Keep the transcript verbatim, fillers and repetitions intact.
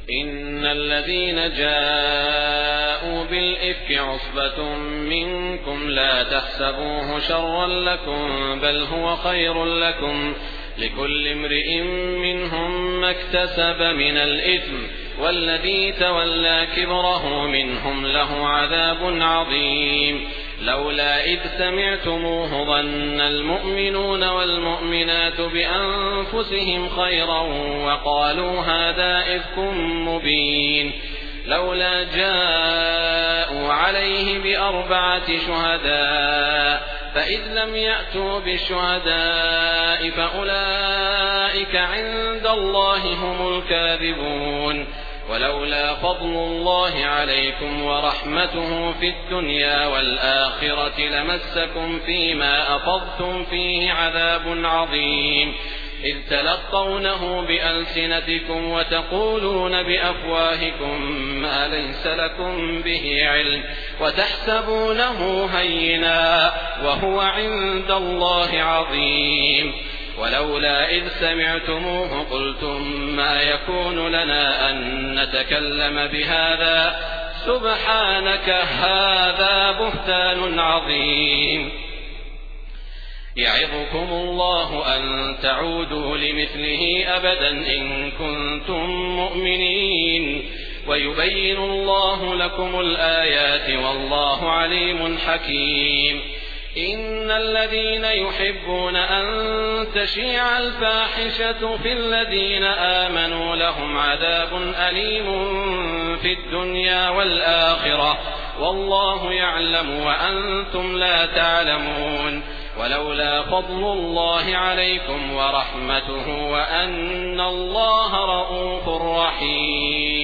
إن الذين جاءوا بالإفك عصبة منكم لا تحسبوه شرا لكم بل هو خير لكم لكل امرئ منهم ما اكتسب من الإثم والذي تولى كبره منهم له عذاب عظيم. لولا إذ سمعتموه ظن المؤمنون والمؤمنات بأنفسهم خيرا وقالوا هذا إفك مبين. لولا جاءوا عليه بأربعة شهداء فإذ لم يأتوا بالشهداء فأولئك عند الله هم الكاذبون. ولولا فضل الله عليكم ورحمته في الدنيا والآخرة لمسكم فيما أفضتم فيه عذاب عظيم إذ تلقونه بألسنتكم وتقولون بأفواهكم ما ليس لكم به علم وتحسبونه هينا وهو عند الله عظيم. ولولا إذ سمعتموه قلتم ما يكون لنا أن نتكلم بهذا سبحانك هذا بهتان عظيم. يعظكم الله أن تعودوا لمثله أبدا إن كنتم مؤمنين ويبين الله لكم الآيات والله عليم حكيم. إن الذين يحبون أن تشيع الفاحشة في الذين آمنوا لهم عذاب أليم في الدنيا والآخرة والله يعلم وأنتم لا تعلمون. ولولا فضل الله عليكم ورحمته وأن الله رءوف رحيم.